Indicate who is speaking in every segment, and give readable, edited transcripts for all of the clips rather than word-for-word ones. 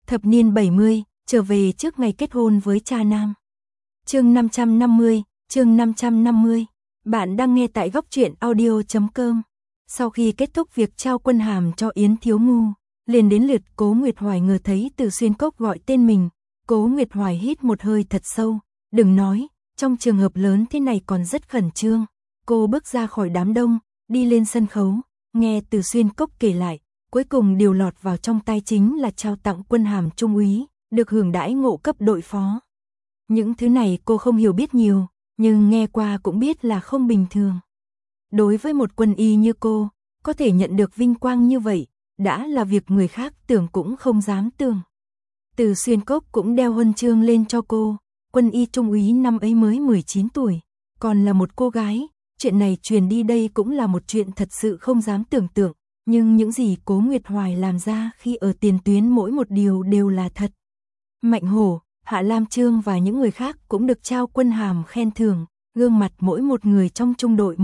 Speaker 1: Thập niên 70, trở về trước ngày kết hôn với cha nam. Chương 550, chương 550. Bạn đang nghe tại góc truyện audio.com. Sau khi kết thúc việc trao quân hàm cho Yến Thiếu Ngu, liền đến lượt Cố Nguyệt Hoài ngờ thấy Từ Xuyên Cốc gọi tên mình. Cố Nguyệt Hoài hít một hơi thật sâu, đừng nói, trong trường hợp lớn thế này còn rất khẩn trương. Cô bước ra khỏi đám đông, đi lên sân khấu, nghe Từ Xuyên Cốc kể lại, cuối cùng điều lọt vào trong tai chính là trao tặng quân hàm trung úy, được hưởng đãi ngộ cấp đội phó. Những thứ này cô không hiểu biết nhiều, nhưng nghe qua cũng biết là không bình thường. Đối với một quân y như cô, có thể nhận được vinh quang như vậy, đã là việc người khác tưởng cũng không dám tưởng. Từ Xuyên Cốc cũng đeo huân chương lên cho cô, quân y trung úy năm ấy mới 19 tuổi, còn là một cô gái, chuyện này truyền đi đây cũng là một chuyện thật sự không dám tưởng tượng, nhưng những gì Cố Nguyệt Hoài làm ra khi ở tiền tuyến mỗi một điều đều là thật. Mạnh Hổ, Hạ Lam Trương và những người khác cũng được trao quân hàm khen thưởng, gương mặt mỗi một người trong trung đội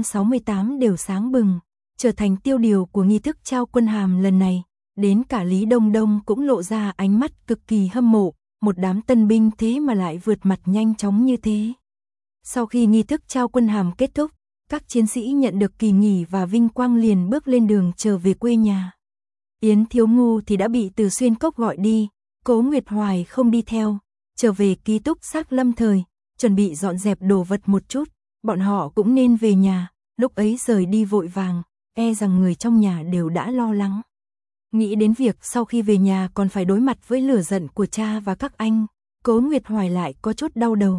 Speaker 1: 168 đều sáng bừng, trở thành tiêu điều của nghi thức trao quân hàm lần này. Đến cả Lý Đông Đông cũng lộ ra ánh mắt cực kỳ hâm mộ, một đám tân binh thế mà lại vượt mặt nhanh chóng như thế. Sau khi nghi thức trao quân hàm kết thúc, các chiến sĩ nhận được kỳ nghỉ và vinh quang liền bước lên đường trở về quê nhà. Yến Thiếu Ngu thì đã bị Từ Xuyên Cốc gọi đi, Cố Nguyệt Hoài không đi theo, trở về ký túc xá lâm thời, chuẩn bị dọn dẹp đồ vật một chút, bọn họ cũng nên về nhà, lúc ấy rời đi vội vàng, e rằng người trong nhà đều đã lo lắng. Nghĩ đến việc sau khi về nhà còn phải đối mặt với lửa giận của cha và các anh, Cố Nguyệt Hoài lại có chút đau đầu.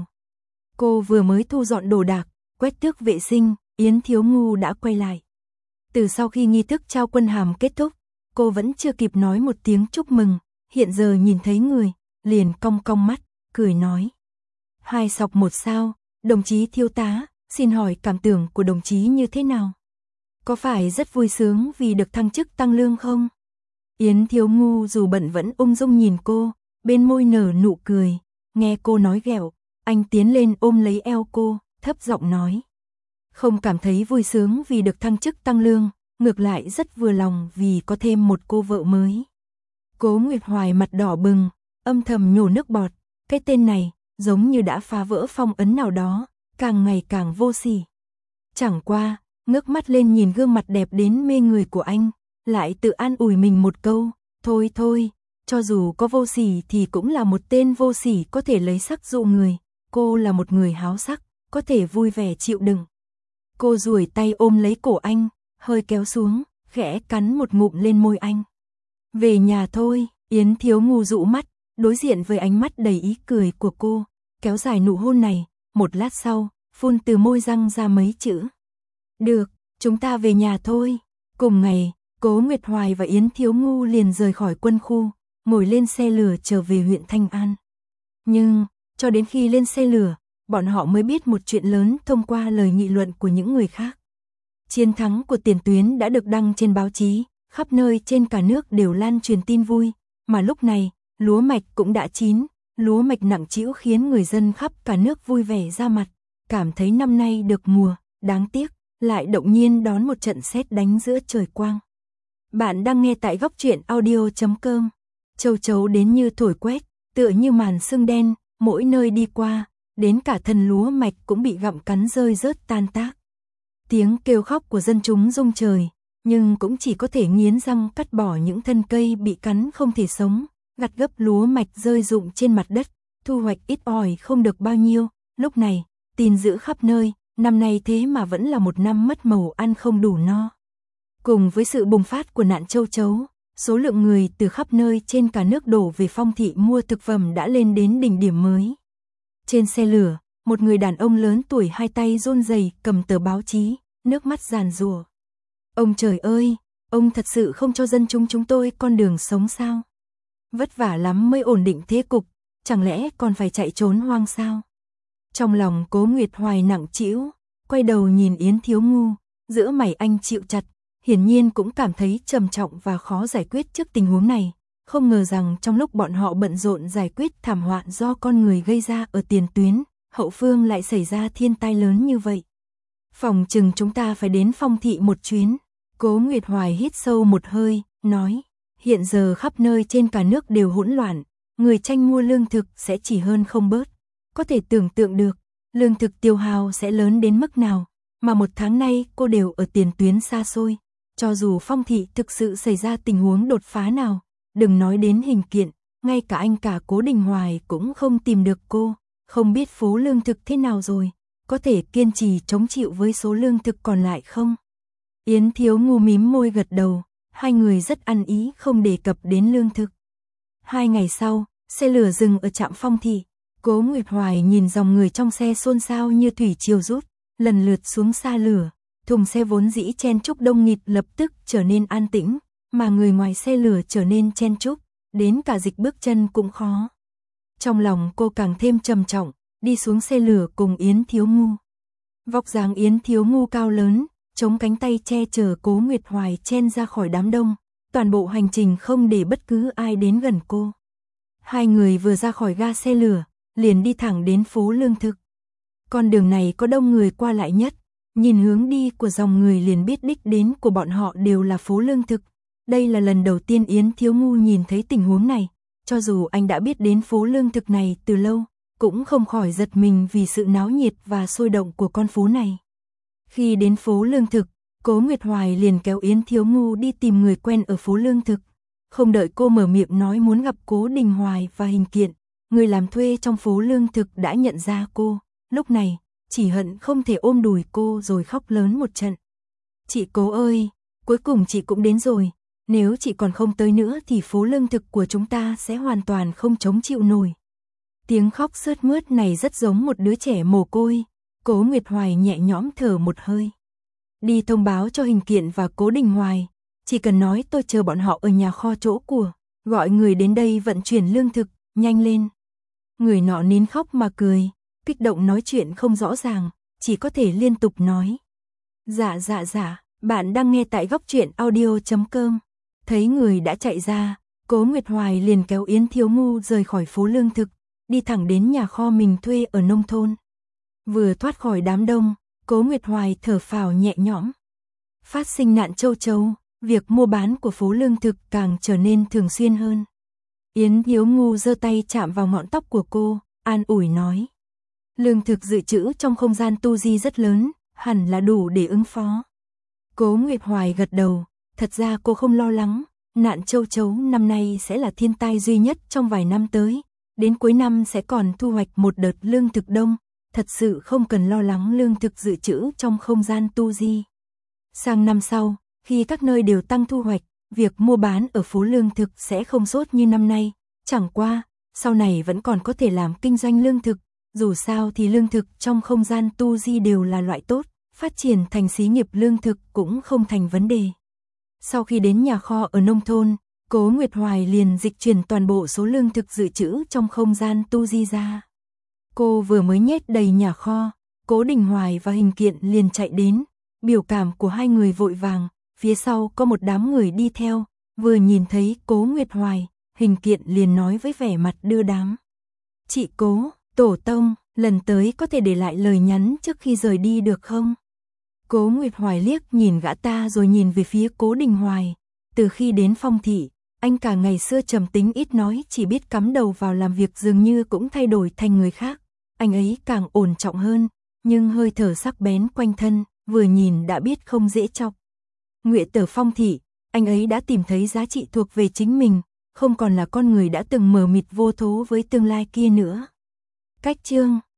Speaker 1: Cô vừa mới thu dọn đồ đạc, quét tước vệ sinh, Yến Thiếu Ngu đã quay lại. Từ sau khi nghi thức trao quân hàm kết thúc, cô vẫn chưa kịp nói một tiếng chúc mừng, hiện giờ nhìn thấy người, liền cong cong mắt, cười nói. 2 sọc 1 sao, đồng chí thiếu tá, xin hỏi cảm tưởng của đồng chí như thế nào? Có phải rất vui sướng vì được thăng chức tăng lương không? Yến Thiếu Ngu dù bận vẫn ung dung nhìn cô, bên môi nở nụ cười, nghe cô nói ghẹo, anh tiến lên ôm lấy eo cô, thấp giọng nói. Không cảm thấy vui sướng vì được thăng chức tăng lương, ngược lại rất vừa lòng vì có thêm một cô vợ mới. Cố Nguyệt Hoài mặt đỏ bừng, âm thầm nhổ nước bọt, cái tên này giống như đã phá vỡ phong ấn nào đó, càng ngày càng vô sỉ. Chẳng qua, ngước mắt lên nhìn gương mặt đẹp đến mê người của anh, lại tự an ủi mình một câu, thôi thôi, cho dù có vô sỉ thì cũng là một tên vô sỉ có thể lấy sắc dụ người, cô là một người háo sắc, có thể vui vẻ chịu đựng. Cô duỗi tay ôm lấy cổ anh, hơi kéo xuống, khẽ cắn một ngụm lên môi anh. Về nhà thôi, Yến Thiếu Ngu dụ mắt, đối diện với ánh mắt đầy ý cười của cô, kéo dài nụ hôn này, một lát sau, phun từ môi răng ra mấy chữ. Được, chúng ta về nhà thôi. Cùng ngày, Cố Nguyệt Hoài và Yến Thiếu Ngu liền rời khỏi quân khu, ngồi lên xe lửa trở về huyện Thanh An. Nhưng, cho đến khi lên xe lửa, bọn họ mới biết một chuyện lớn thông qua lời nghị luận của những người khác. Chiến thắng của tiền tuyến đã được đăng trên báo chí, khắp nơi trên cả nước đều lan truyền tin vui, mà lúc này, lúa mạch cũng đã chín, lúa mạch nặng trĩu khiến người dân khắp cả nước vui vẻ ra mặt, cảm thấy năm nay được mùa, đáng tiếc, lại đột nhiên đón một trận sét đánh giữa trời quang. Bạn đang nghe tại góc truyện audio.com. Châu chấu đến như thổi quét, tựa như màn sương đen, mỗi nơi đi qua, đến cả thân lúa mạch cũng bị gặm cắn rơi rớt tan tác. Tiếng kêu khóc của dân chúng rung trời, nhưng cũng chỉ có thể nghiến răng cắt bỏ những thân cây bị cắn không thể sống, gặt gấp lúa mạch rơi rụng trên mặt đất, thu hoạch ít ỏi không được bao nhiêu. Lúc này, tin dữ khắp nơi, năm nay thế mà vẫn là một năm mất màu ăn không đủ no. Cùng với sự bùng phát của nạn châu chấu, số lượng người từ khắp nơi trên cả nước đổ về Phong Thị mua thực phẩm đã lên đến đỉnh điểm mới. Trên xe lửa, một người đàn ông lớn tuổi hai tay run rẩy cầm tờ báo chí, nước mắt giàn giụa. Ông trời ơi, ông thật sự không cho dân chúng tôi con đường sống sao? Vất vả lắm mới ổn định thế cục, chẳng lẽ còn phải chạy trốn hoang sao? Trong lòng Cố Nguyệt Hoài nặng trĩu, quay đầu nhìn Yến Thiếu Ngu, giữa mày anh chịu chặt, hiển nhiên cũng cảm thấy trầm trọng và khó giải quyết trước tình huống này. Không ngờ rằng trong lúc bọn họ bận rộn giải quyết thảm họa do con người gây ra ở tiền tuyến, hậu phương lại xảy ra thiên tai lớn như vậy. Phòng chừng chúng ta phải đến Phong Thị một chuyến. Cố Nguyệt Hoài hít sâu một hơi, nói, Hiện giờ khắp nơi trên cả nước đều hỗn loạn, người tranh mua lương thực sẽ chỉ hơn không bớt. Có thể tưởng tượng được, lương thực tiêu hao sẽ lớn đến mức nào, mà một tháng nay cô đều ở tiền tuyến xa xôi. Cho dù Phong thị thực sự xảy ra tình huống đột phá nào, đừng nói đến Hình Kiện, ngay cả anh cả Cố Đình Hoài cũng không tìm được cô, không biết phố lương thực thế nào rồi, có thể kiên trì chống chịu với số lương thực còn lại không? Yến Thiếu Ngu mím môi gật đầu, hai người rất ăn ý không đề cập đến lương thực. 2 ngày sau, xe lửa dừng ở trạm Phong thị. Cố Nguyệt Hoài nhìn dòng người trong xe xôn xao như thủy triều rút, lần lượt xuống xa lửa, thùng xe vốn dĩ chen chúc đông nghịt lập tức trở nên an tĩnh, mà người ngoài xe lửa trở nên chen chúc, đến cả dịch bước chân cũng khó. Trong lòng cô càng thêm trầm trọng, đi xuống xe lửa cùng Yến Thiếu Ngu. Vóc dáng Yến Thiếu Ngu cao lớn, chống cánh tay che chở Cố Nguyệt Hoài chen ra khỏi đám đông, toàn bộ hành trình không để bất cứ ai đến gần cô. Hai người vừa ra khỏi ga xe lửa, liền đi thẳng đến phố lương thực. Con đường này có đông người qua lại nhất, nhìn hướng đi của dòng người liền biết đích đến của bọn họ đều là phố lương thực. Đây là lần đầu tiên Yến Thiếu Ngu nhìn thấy tình huống này, cho dù anh đã biết đến phố lương thực này từ lâu, cũng không khỏi giật mình vì sự náo nhiệt và sôi động của con phố này. Khi đến phố lương thực, Cố Nguyệt Hoài liền kéo Yến Thiếu Ngu đi tìm người quen ở phố lương thực. Không đợi cô mở miệng nói muốn gặp Cố Đình Hoài và Hình Kiện, người làm thuê trong phố lương thực đã nhận ra cô, lúc này, chỉ hận không thể ôm đùi cô rồi khóc lớn một trận. Chị Cố ơi, cuối cùng chị cũng đến rồi, nếu chị còn không tới nữa thì phố lương thực của chúng ta sẽ hoàn toàn không chống chịu nổi. Tiếng khóc sướt mướt này rất giống một đứa trẻ mồ côi, Cố Nguyệt Hoài nhẹ nhõm thở một hơi. Đi thông báo cho Hình Kiện và Cố Đình Hoài, chỉ cần nói tôi chờ bọn họ ở nhà kho chỗ của, gọi người đến đây vận chuyển lương thực, nhanh lên. Người nọ nín khóc mà cười, kích động nói chuyện không rõ ràng, chỉ có thể liên tục nói. Dạ, bạn đang nghe tại Góc Truyện Audio.com. Thấy người đã chạy ra, Cố Nguyệt Hoài liền kéo Yến Thiếu Ngu rời khỏi phố lương thực, đi thẳng đến nhà kho mình thuê ở nông thôn. Vừa thoát khỏi đám đông, Cố Nguyệt Hoài thở phào nhẹ nhõm. Phát sinh nạn châu chấu, việc mua bán của phố lương thực càng trở nên thường xuyên hơn. Yến Thiếu Ngu giơ tay chạm vào ngọn tóc của cô, an ủi nói. Lương thực dự trữ trong không gian tu di rất lớn, hẳn là đủ để ứng phó. Cố Nguyệt Hoài gật đầu, thật ra cô không lo lắng, nạn châu chấu năm nay sẽ là thiên tai duy nhất trong vài năm tới, đến cuối năm sẽ còn thu hoạch một đợt lương thực đông, thật sự không cần lo lắng lương thực dự trữ trong không gian tu di. Sang năm sau, khi các nơi đều tăng thu hoạch, việc mua bán ở phố lương thực sẽ không sốt như năm nay, chẳng qua, sau này vẫn còn có thể làm kinh doanh lương thực, dù sao thì lương thực trong không gian tu di đều là loại tốt, phát triển thành xí nghiệp lương thực cũng không thành vấn đề. Sau khi đến nhà kho ở nông thôn, Cố Nguyệt Hoài liền dịch chuyển toàn bộ số lương thực dự trữ trong không gian tu di ra. Cô vừa mới nhét đầy nhà kho, Cố Đình Hoài và Hình Kiện liền chạy đến, biểu cảm của hai người vội vàng, phía sau có một đám người đi theo, vừa nhìn thấy Cố Nguyệt Hoài, Hình Kiện liền nói với vẻ mặt đưa đám. Chị Cố, tổ tông, lần tới có thể để lại lời nhắn trước khi rời đi được không? Cố Nguyệt Hoài liếc nhìn gã ta rồi nhìn về phía Cố Đình Hoài, từ khi đến Phong thị, anh cả ngày xưa trầm tính ít nói chỉ biết cắm đầu vào làm việc dường như cũng thay đổi thành người khác, anh ấy càng ổn trọng hơn, nhưng hơi thở sắc bén quanh thân, vừa nhìn đã biết không dễ chọc. Nguyệt Tử Phong thị, anh ấy đã tìm thấy giá trị thuộc về chính mình, không còn là con người đã từng mờ mịt vô thố với tương lai kia nữa. Cách chương